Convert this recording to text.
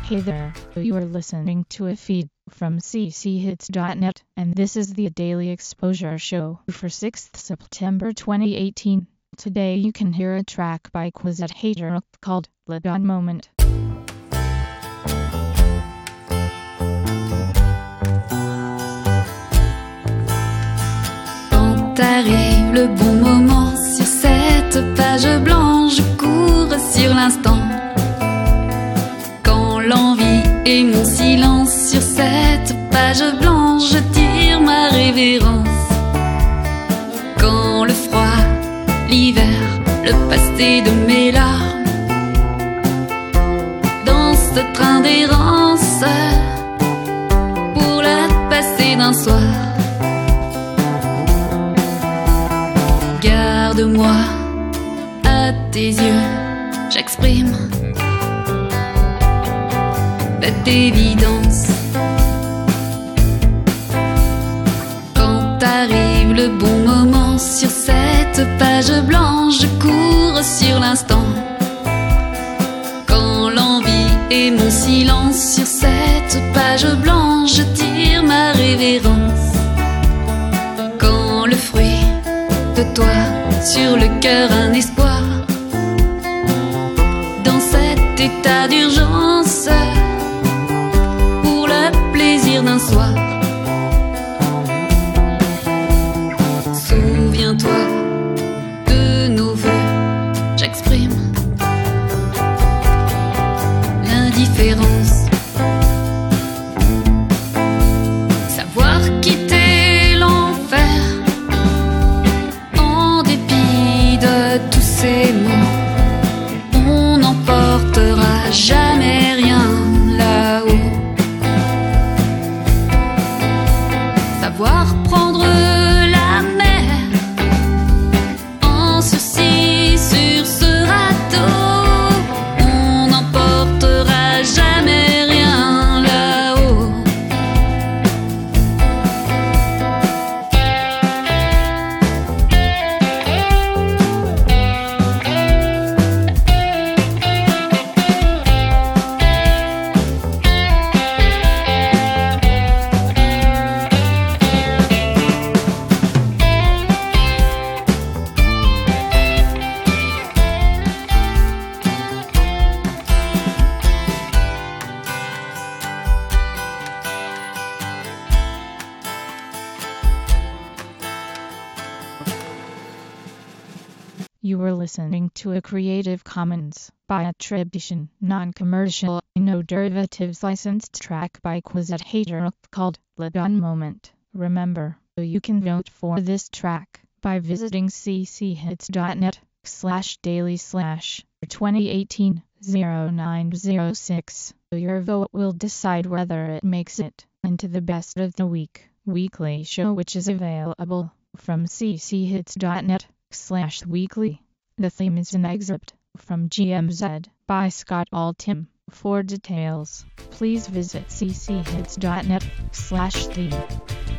Hey there, you are listening to a feed from cchits.net, and this is the Daily Exposure Show for 6th September 2018. Today you can hear a track by Quizet Hater called "Le Bon Moment". Quand arrive le bon moment sur cette page blanche, je cours sur l'instant. Quand l'envie et mon silence sur cette page blanche, je tire ma révérence. Quand le froid, l'hiver, le passé de mes larmes, dans ce train d'errance, pour le passé d'un soir. Garde-moi à tes yeux, j'exprime cette évidence. Quand arrive le bon moment sur cette page blanche, je cours sur l'instant. Quand l'envie et mon silence sur cette page blanche, je tire ma révérence. Quand le fruit de toi sur le cœur, un espoir, dans cet état d'urgence, pour le plaisir d'un soir. Souviens-toi de nos vœux, j'exprime l'indifférence. Savoir quitter l'enfer en dépit de tous ces mots, on n'emportera jamais rien là-haut. Savoir prendre la mer en sursis sur ce radeau, on n'emportera jamais rien là-haut. You were listening to a Creative Commons by attribution, non-commercial, no derivatives licensed track by Quizet Hater called "Le Bon Moment". Remember, you can vote for this track by visiting cchits.net/daily/2018-0906. Your vote will decide whether it makes it into the Best of the Week weekly show, which is available from cchits.net/weekly. The theme is an excerpt from GMZ by Scott Altham. For details, please visit cchits.net/theme.